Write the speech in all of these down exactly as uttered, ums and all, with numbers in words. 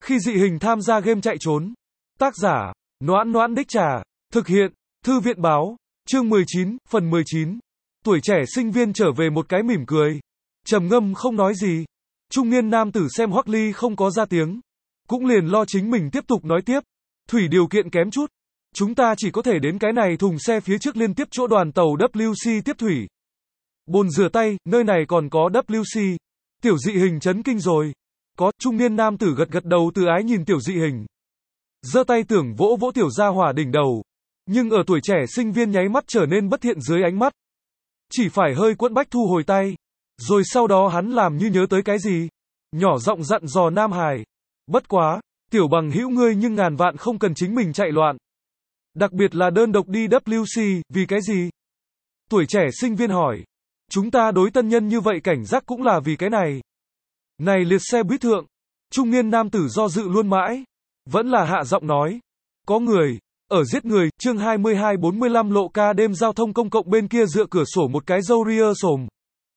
Khi dị hình tham gia game chạy trốn. Tác giả, Noãn Noãn Đích Trà. Thực hiện, Thư viện Báo. Chương mười chín, phần mười chín. Tuổi trẻ sinh viên trở về một cái mỉm cười. Trầm ngâm không nói gì. Trung niên nam tử xem Hoắc Ly không có ra tiếng. Cũng liền lo chính mình tiếp tục nói tiếp. Thủy điều kiện kém chút. Chúng ta chỉ có thể đến cái này thùng xe phía trước liên tiếp chỗ đoàn tàu W C tiếp thủy. Bồn rửa tay, nơi này còn có W C. Tiểu dị hình chấn kinh rồi. Có, trung niên nam tử gật gật đầu từ ái nhìn tiểu dị hình. Giơ tay tưởng vỗ vỗ tiểu gia hỏa đỉnh đầu. Nhưng ở tuổi trẻ sinh viên nháy mắt trở nên bất thiện dưới ánh mắt. Chỉ phải hơi quẫn bách thu hồi tay. Rồi sau đó hắn làm như nhớ tới cái gì. Nhỏ giọng dặn dò Nam Hải. Bất quá, tiểu bằng hữu ngươi nhưng ngàn vạn không cần chính mình chạy loạn. Đặc biệt là đơn độc đi W C, vì cái gì? Tuổi trẻ sinh viên hỏi. Chúng ta đối tân nhân như vậy cảnh giác cũng là vì cái này. Này liệt xe buýt thượng. Trung niên nam tử do dự luôn mãi. Vẫn là hạ giọng nói. Có người. Ở giết người, chương hai mươi hai bốn mươi lăm lộ ca đêm giao thông công cộng bên kia dựa cửa sổ một cái râu ria xồm.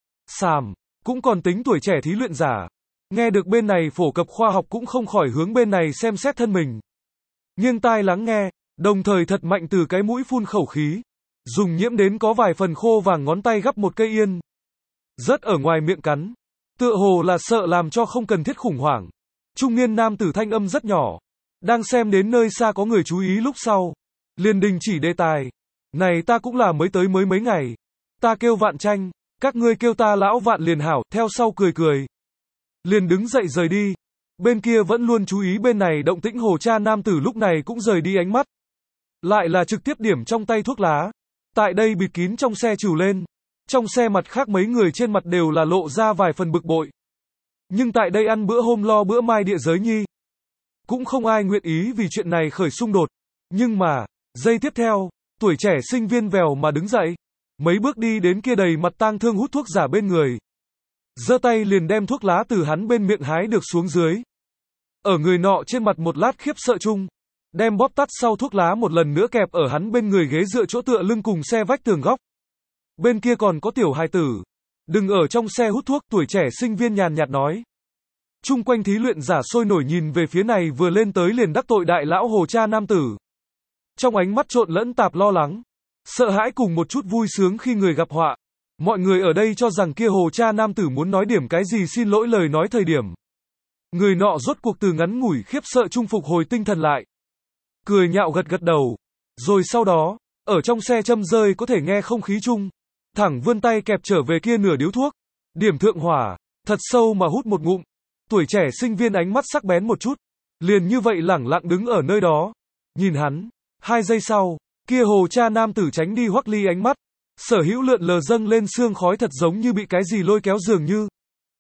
Sàm. Cũng còn tính tuổi trẻ thí luyện giả. Nghe được bên này phổ cập khoa học cũng không khỏi hướng bên này xem xét thân mình. Nghiêng tai lắng nghe. Đồng thời thật mạnh từ cái mũi phun khẩu khí. Dùng nhiễm đến có vài phần khô vàng ngón tay gắp một cây yên. Rất ở ngoài miệng cắn. Tựa hồ là sợ làm cho không cần thiết khủng hoảng. Trung niên nam tử thanh âm rất nhỏ. Đang xem đến nơi xa có người chú ý lúc sau. Liền đình chỉ đề tài. Này ta cũng là mới tới mới mấy ngày. Ta kêu Vạn Tranh. Các ngươi kêu ta lão Vạn liền hảo. Theo sau cười cười. Liền đứng dậy rời đi. Bên kia vẫn luôn chú ý bên này động tĩnh hồ cha nam tử lúc này cũng rời đi ánh mắt. Lại là trực tiếp điểm trong tay thuốc lá. Tại đây bịt kín trong xe trừ lên. Trong xe mặt khác mấy người trên mặt đều là lộ ra vài phần bực bội. Nhưng tại đây ăn bữa hôm lo bữa mai địa giới nhi. Cũng không ai nguyện ý vì chuyện này khởi xung đột. Nhưng mà, giây tiếp theo, tuổi trẻ sinh viên vèo mà đứng dậy. Mấy bước đi đến kia đầy mặt tang thương hút thuốc giả bên người. Giơ tay liền đem thuốc lá từ hắn bên miệng hái được xuống dưới. Ở người nọ trên mặt một lát khiếp sợ chung. Đem bóp tắt sau thuốc lá một lần nữa kẹp ở hắn bên người ghế dựa chỗ tựa lưng cùng xe vách tường góc. Bên kia còn có tiểu hài tử. Đừng ở trong xe hút thuốc, tuổi trẻ sinh viên nhàn nhạt nói. Chung quanh thí luyện giả sôi nổi nhìn về phía này vừa lên tới liền đắc tội đại lão hồ cha nam tử. Trong ánh mắt trộn lẫn tạp lo lắng. Sợ hãi cùng một chút vui sướng khi người gặp họa. Mọi người ở đây cho rằng kia hồ cha nam tử muốn nói điểm cái gì xin lỗi lời nói thời điểm. Người nọ rốt cuộc từ ngắn ngủi khiếp sợ trung phục hồi tinh thần lại. Cười nhạo gật gật đầu. Rồi sau đó, ở trong xe châm rơi có thể nghe không khí chung. Thẳng vươn tay kẹp trở về kia nửa điếu thuốc. Điểm thượng hỏa, thật sâu mà hút một ngụm. Tuổi trẻ sinh viên ánh mắt sắc bén một chút. Liền như vậy lẳng lặng đứng ở nơi đó. Nhìn hắn. Hai giây sau, kia hồ cha nam tử tránh đi Hoắc Ly ánh mắt. Sở hữu lượn lờ dâng lên sương khói thật giống như bị cái gì lôi kéo dường như.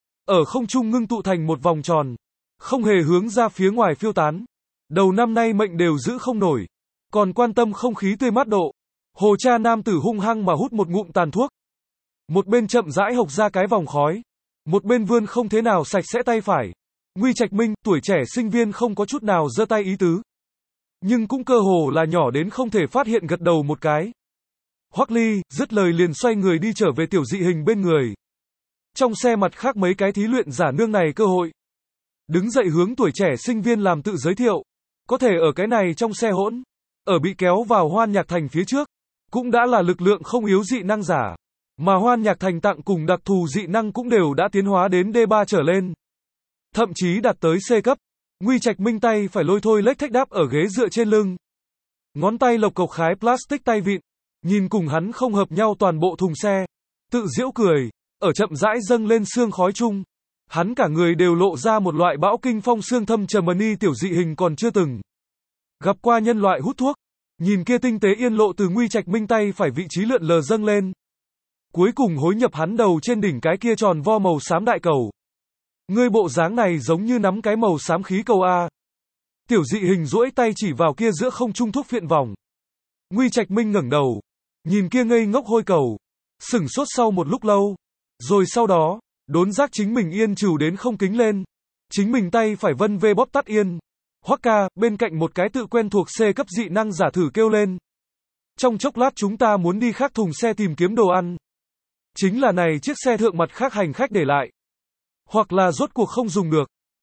Ở không trung ngưng tụ thành một vòng tròn. Không hề hướng ra phía ngoài phiêu tán. Đầu năm nay mệnh đều giữ không nổi. Còn quan tâm không khí tươi mát độ. Hồ cha nam tử hung hăng mà hút một ngụm tàn thuốc. Một bên chậm rãi hộc ra cái vòng khói. Một bên vươn không thế nào sạch sẽ tay phải. Nguy Trạch Minh, tuổi trẻ sinh viên không có chút nào giơ tay ý tứ. Nhưng cũng cơ hồ là nhỏ đến không thể phát hiện gật đầu một cái. Hoắc Ly, dứt lời liền xoay người đi trở về tiểu dị hình bên người. Trong xe mặt khác mấy cái thí luyện giả nương này cơ hội. Đứng dậy hướng tuổi trẻ sinh viên làm tự giới thiệu. Có thể ở cái này trong xe hỗn. Ở bị kéo vào Hoan Nhạc Thành phía trước. Cũng đã là lực lượng không yếu dị năng giả. Mà Hoan Nhạc Thành tặng cùng đặc thù dị năng cũng đều đã tiến hóa đến D ba trở lên. Thậm chí đạt tới C cấp. Nguy Trạch Minh tay phải lôi thôi lếch thách đáp ở ghế dựa trên lưng. Ngón tay lộc cộc khái plastic tay vịn. Nhìn cùng hắn không hợp nhau toàn bộ thùng xe. Tự giễu cười. Ở chậm rãi dâng lên sương khói chung. Hắn cả người đều lộ ra một loại bão kinh phong xương thâm trầm mà ni tiểu dị hình còn chưa từng gặp qua nhân loại hút thuốc. Nhìn kia tinh tế yên lộ từ Nguy Trạch Minh tay phải vị trí lượn lờ dâng lên. Cuối cùng hối nhập hắn đầu trên đỉnh cái kia tròn vo màu xám đại cầu. Ngươi bộ dáng này giống như nắm cái màu xám khí cầu A. Tiểu dị hình duỗi tay chỉ vào kia giữa không trung thuốc phiện vòng. Nguy Trạch Minh ngẩng đầu. Nhìn kia ngây ngốc hôi cầu. Sửng sốt sau một lúc lâu. Rồi sau đó, đốn giác chính mình yên trừ đến không kính lên. Chính mình tay phải vân vê bóp tắt yên. Hoắc ca, bên cạnh một cái tự quen thuộc C cấp dị năng giả thử kêu lên. Trong chốc lát chúng ta muốn đi khác thùng xe tìm kiếm đồ ăn. Chính là này chiếc xe thượng mặt khác hành khách để lại. Hoặc là rốt cuộc không dùng được.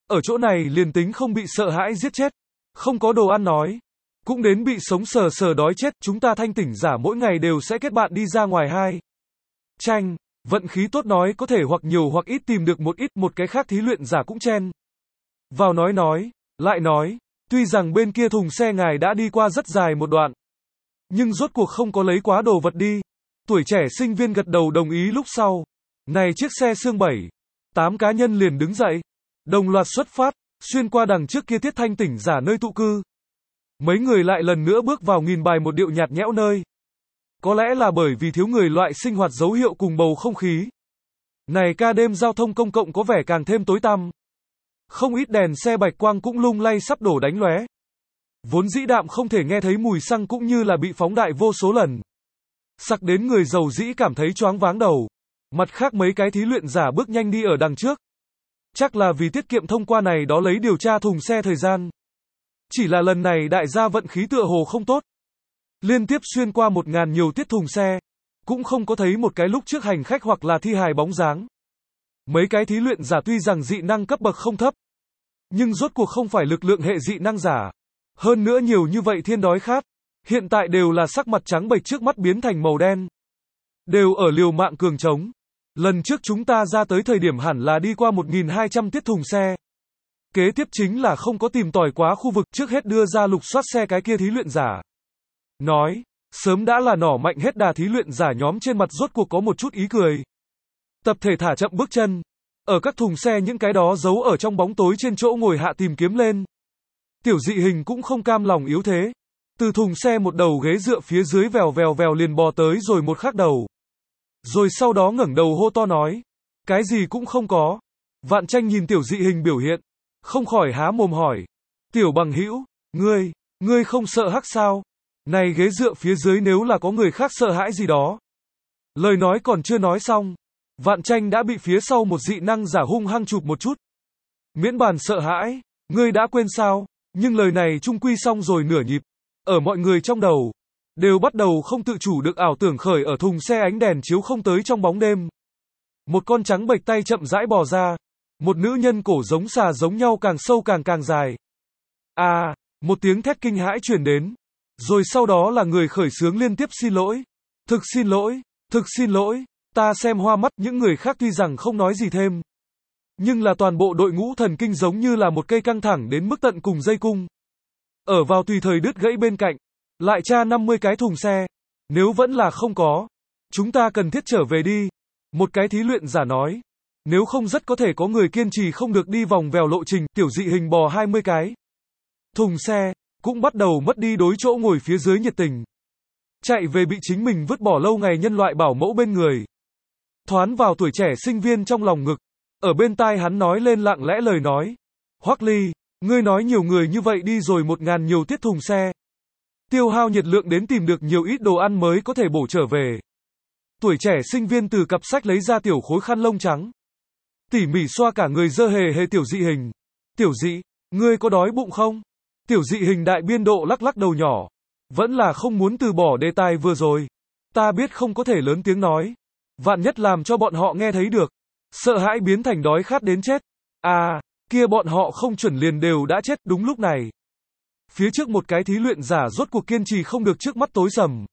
Ở chỗ này liền tính không bị sợ hãi giết chết, không có đồ ăn nói, cũng đến bị sống sờ sờ đói chết, chúng ta thanh tỉnh giả mỗi ngày đều sẽ kết bạn đi ra ngoài hai. Tranh, vận khí tốt nói có thể hoặc nhiều hoặc ít tìm được một ít, một cái khác thí luyện giả cũng chen vào nói nói, lại nói, tuy rằng bên kia thùng xe ngài đã đi qua rất dài một đoạn, nhưng rốt cuộc không có lấy quá đồ vật đi. Tuổi trẻ sinh viên gật đầu đồng ý lúc sau. Này chiếc xe xương bảy, tám cá nhân liền đứng dậy, đồng loạt xuất phát, xuyên qua đằng trước kia tiết thanh tỉnh giả nơi tụ cư. Mấy người lại lần nữa bước vào nghìn bài một điệu nhạt nhẽo nơi. Có lẽ là bởi vì thiếu người loại sinh hoạt dấu hiệu cùng bầu không khí. Này ca đêm giao thông công cộng có vẻ càng thêm tối tăm. Không ít đèn xe bạch quang cũng lung lay sắp đổ đánh lóe. Vốn dĩ đạm không thể nghe thấy mùi xăng cũng như là bị phóng đại vô số lần. Sặc đến người giàu dĩ cảm thấy choáng váng đầu. Mặt khác mấy cái thí luyện giả bước nhanh đi ở đằng trước. Chắc là vì tiết kiệm thông qua này đó lấy điều tra thùng xe thời gian. Chỉ là lần này đại gia vận khí tựa hồ không tốt. Liên tiếp xuyên qua một ngàn nhiều tiết thùng xe. Cũng không có thấy một cái lúc trước hành khách hoặc là thi hài bóng dáng. Mấy cái thí luyện giả tuy rằng dị năng cấp bậc không thấp, nhưng rốt cuộc không phải lực lượng hệ dị năng giả. Hơn nữa nhiều như vậy thiên đói khát. Hiện tại đều là sắc mặt trắng bệch trước mắt biến thành màu đen. Đều ở liều mạng cường trống. Lần trước chúng ta ra tới thời điểm hẳn là đi qua một nghìn hai trăm tiết thùng xe. Kế tiếp chính là không có tìm tòi quá khu vực, trước hết đưa ra lục soát xe cái kia thí luyện giả. Nói, sớm đã là nỏ mạnh hết đà thí luyện giả nhóm trên mặt rốt cuộc có một chút ý cười. Tập thể thả chậm bước chân. Ở các thùng xe những cái đó giấu ở trong bóng tối trên chỗ ngồi hạ tìm kiếm lên. Tiểu dị hình cũng không cam lòng yếu thế. Từ thùng xe một đầu ghế dựa phía dưới vèo vèo vèo liền bò tới rồi một khắc đầu. Rồi sau đó ngẩng đầu hô to nói. Cái gì cũng không có. Vạn Tranh nhìn tiểu dị hình biểu hiện. Không khỏi há mồm hỏi. Tiểu bằng hữu, ngươi, ngươi không sợ hắc sao? Này ghế dựa phía dưới nếu là có người khác sợ hãi gì đó. Lời nói còn chưa nói xong. Vạn Tranh đã bị phía sau một dị năng giả hung hăng chụp một chút. Miễn bàn sợ hãi, ngươi đã quên sao? Nhưng lời này chung quy xong rồi nửa nhịp. Ở mọi người trong đầu, đều bắt đầu không tự chủ được ảo tưởng khởi ở thùng xe ánh đèn chiếu không tới trong bóng đêm. Một con trắng bệch tay chậm rãi bò ra. Một nữ nhân cổ giống xà giống nhau càng sâu càng càng dài. À, một tiếng thét kinh hãi truyền đến. Rồi sau đó là người khởi xướng liên tiếp xin lỗi. Thực xin lỗi, thực xin lỗi, ta xem hoa mắt. Những người khác tuy rằng không nói gì thêm, nhưng là toàn bộ đội ngũ thần kinh giống như là một cây căng thẳng đến mức tận cùng dây cung. Ở vào tùy thời đứt gãy bên cạnh, lại tra năm mươi cái thùng xe. Nếu vẫn là không có, chúng ta cần thiết trở về đi. Một cái thí luyện giả nói. Nếu không rất có thể có người kiên trì không được đi vòng vèo lộ trình. Tiểu dị hình bò hai mươi cái thùng xe, cũng bắt đầu mất đi đối chỗ ngồi phía dưới nhiệt tình. Chạy về bị chính mình vứt bỏ lâu ngày nhân loại bảo mẫu bên người. Thoán vào tuổi trẻ sinh viên trong lòng ngực. Ở bên tai hắn nói lên lặng lẽ lời nói. Hoắc Ly, ngươi nói nhiều người như vậy đi rồi một ngàn nhiều tiết thùng xe. Tiêu hao nhiệt lượng đến tìm được nhiều ít đồ ăn mới có thể bổ trở về. Tuổi trẻ sinh viên từ cặp sách lấy ra tiểu khối khăn lông trắng. Tỉ mỉ xoa cả người dơ hề hề tiểu dị hình. Tiểu dị, ngươi có đói bụng không? Tiểu dị hình đại biên độ lắc lắc đầu nhỏ. Vẫn là không muốn từ bỏ đề tài vừa rồi. Ta biết không có thể lớn tiếng nói. Vạn nhất làm cho bọn họ nghe thấy được. Sợ hãi biến thành đói khát đến chết. À, kia bọn họ không chuẩn liền đều đã chết. Đúng lúc này. Phía trước một cái thí luyện giả rốt cuộc kiên trì không được, trước mắt tối sầm.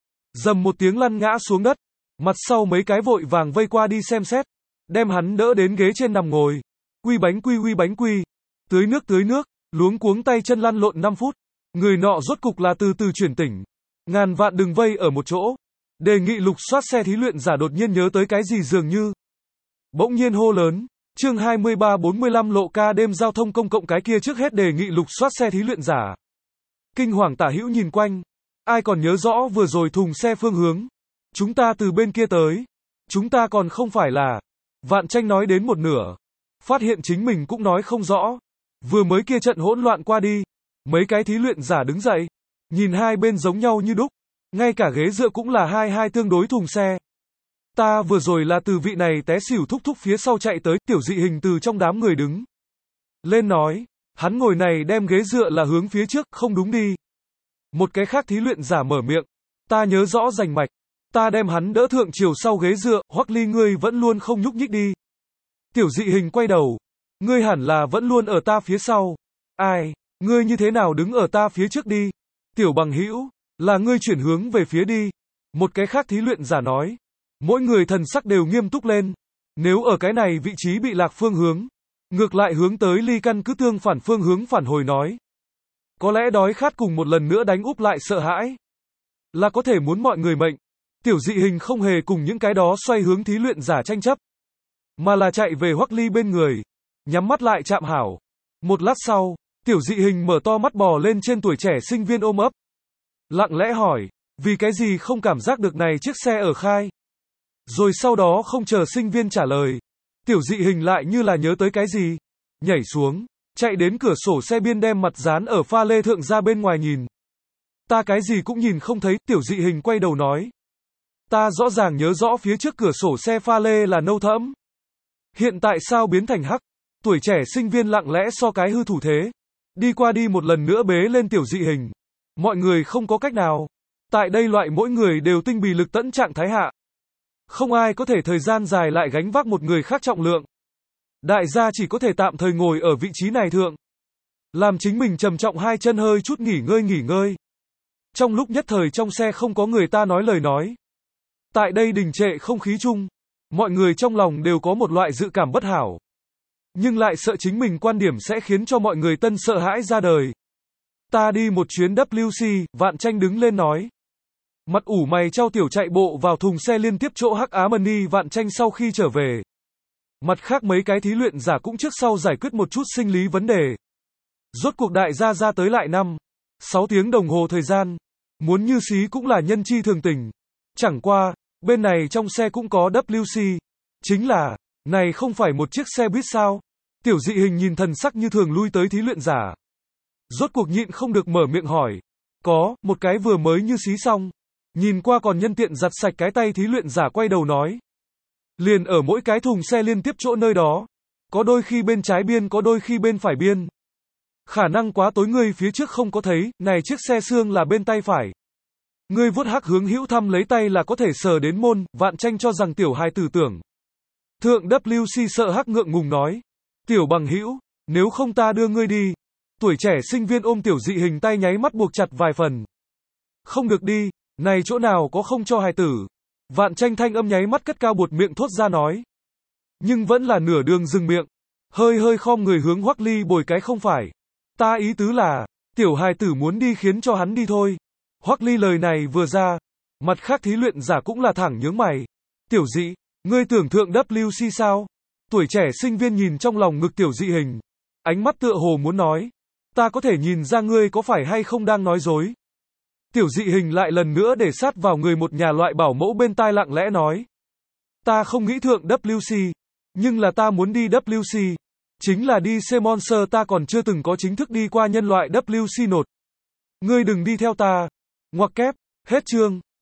Dầm một tiếng lăn ngã xuống đất. Mặt sau mấy cái vội vàng vây qua đi xem xét. Đem hắn đỡ đến ghế trên nằm ngồi. Quy bánh quy quy bánh quy. Tưới nước tưới nước. Luống cuống tay chân lăn lộn năm phút. Người nọ rốt cục là từ từ chuyển tỉnh. Ngàn vạn đừng vây ở một chỗ. Đề nghị lục soát xe thí luyện giả đột nhiên nhớ tới cái gì dường như. Bỗng nhiên hô lớn. Chương hai mươi ba bốn mươi lăm lộ ca đêm giao thông công cộng cái kia trước hết đề nghị lục soát xe thí luyện giả. Kinh hoàng tả hữu nhìn quanh. Ai còn nhớ rõ vừa rồi thùng xe phương hướng. Chúng ta từ bên kia tới. Chúng ta còn không phải là. Vạn Tranh nói đến một nửa. Phát hiện chính mình cũng nói không rõ. Vừa mới kia trận hỗn loạn qua đi. Mấy cái thí luyện giả đứng dậy. Nhìn hai bên giống nhau như đúc. Ngay cả ghế dựa cũng là hai hai tương đối thùng xe. Ta vừa rồi là từ vị này té xỉu thúc thúc phía sau chạy tới. Tiểu dị hình từ trong đám người đứng lên nói. Hắn ngồi này đem ghế dựa là hướng phía trước, không đúng đi. Một cái khác thí luyện giả mở miệng. Ta nhớ rõ rành mạch. Ta đem hắn đỡ thượng chiều sau ghế dựa. Hoắc Ly ngươi vẫn luôn không nhúc nhích đi. Tiểu dị hình quay đầu. Ngươi hẳn là vẫn luôn ở ta phía sau. Ai, ngươi như thế nào đứng ở ta phía trước đi. Tiểu bằng hữu, là ngươi chuyển hướng về phía đi. Một cái khác thí luyện giả nói. Mỗi người thần sắc đều nghiêm túc lên. Nếu ở cái này vị trí bị lạc phương hướng, ngược lại hướng tới ly căn cứ tương phản phương hướng phản hồi nói. Có lẽ đói khát cùng một lần nữa đánh úp lại sợ hãi. Là có thể muốn mọi người mệnh. Tiểu dị hình không hề cùng những cái đó xoay hướng thí luyện giả tranh chấp. Mà là chạy về Hoắc Ly bên người. Nhắm mắt lại chạm hảo. Một lát sau, tiểu dị hình mở to mắt bò lên trên tuổi trẻ sinh viên ôm ấp. Lặng lẽ hỏi, vì cái gì không cảm giác được này chiếc xe ở khai? Rồi sau đó không chờ sinh viên trả lời. Tiểu dị hình lại như là nhớ tới cái gì. Nhảy xuống, chạy đến cửa sổ xe biên đem mặt dán ở pha lê thượng ra bên ngoài nhìn. Ta cái gì cũng nhìn không thấy, tiểu dị hình quay đầu nói. Ta rõ ràng nhớ rõ phía trước cửa sổ xe pha lê là nâu thẫm. Hiện tại sao biến thành hắc? Tuổi trẻ sinh viên lặng lẽ so cái hư thủ thế. Đi qua đi một lần nữa bế lên tiểu dị hình. Mọi người không có cách nào. Tại đây loại mỗi người đều tinh bì lực tẫn trạng thái hạ. Không ai có thể thời gian dài lại gánh vác một người khác trọng lượng. Đại gia chỉ có thể tạm thời ngồi ở vị trí này thượng. Làm chính mình trầm trọng hai chân hơi chút nghỉ ngơi nghỉ ngơi. Trong lúc nhất thời trong xe không có người ta nói lời nói. Tại đây đình trệ không khí chung. Mọi người trong lòng đều có một loại dự cảm bất hảo. Nhưng lại sợ chính mình quan điểm sẽ khiến cho mọi người tân sợ hãi ra đời. Ta đi một chuyến W C, Vạn Tranh đứng lên nói. Mặt ủ mày trao tiểu chạy bộ vào thùng xe liên tiếp chỗ Hắc Á Mani Vạn Tranh sau khi trở về. Mặt khác mấy cái thí luyện giả cũng trước sau giải quyết một chút sinh lý vấn đề. Rốt cuộc đại gia ra tới lại năm, sáu tiếng đồng hồ thời gian. Muốn như xí cũng là nhân chi thường tình. Chẳng qua, bên này trong xe cũng có W C. Chính là, này không phải một chiếc xe buýt sao? Tiểu dị hình nhìn thần sắc như thường lui tới thí luyện giả. Rốt cuộc nhịn không được mở miệng hỏi. Có, một cái vừa mới như xí xong. Nhìn qua còn nhân tiện giặt sạch cái tay thí luyện giả quay đầu nói. Liền ở mỗi cái thùng xe liên tiếp chỗ nơi đó. Có đôi khi bên trái biên có đôi khi bên phải biên. Khả năng quá tối ngươi phía trước không có thấy, này chiếc xe xương là bên tay phải. Ngươi vuốt hắc hướng hữu thăm lấy tay là có thể sờ đến môn, Vạn Tranh cho rằng tiểu hài tử tưởng. Thượng W C sợ hắc ngượng ngùng nói. Tiểu bằng hữu, nếu không ta đưa ngươi đi. Tuổi trẻ sinh viên ôm tiểu dị hình tay nháy mắt buộc chặt vài phần. Không được đi, này chỗ nào có không cho hài tử. Vạn Tranh thanh âm nháy mắt cất cao buột miệng thốt ra nói. Nhưng vẫn là nửa đường dừng miệng. Hơi hơi khom người hướng Hoắc Ly bồi cái không phải. Ta ý tứ là, tiểu hài tử muốn đi khiến cho hắn đi thôi. Hoắc Ly lời này vừa ra. Mặt khác thí luyện giả cũng là thẳng nhướng mày. Tiểu dị, ngươi tưởng thượng W C sao? Tuổi trẻ sinh viên nhìn trong lòng ngực tiểu dị hình. Ánh mắt tựa hồ muốn nói. Ta có thể nhìn ra ngươi có phải hay không đang nói dối. Tiểu dị hình lại lần nữa để sát vào người một nhà loại bảo mẫu bên tai lặng lẽ nói. Ta không nghĩ thượng W C. Nhưng là ta muốn đi W C. Chính là đi C Monster ta còn chưa từng có chính thức đi qua nhân loại W C nột. Ngươi đừng đi theo ta. Ngoặc kép, hết chương.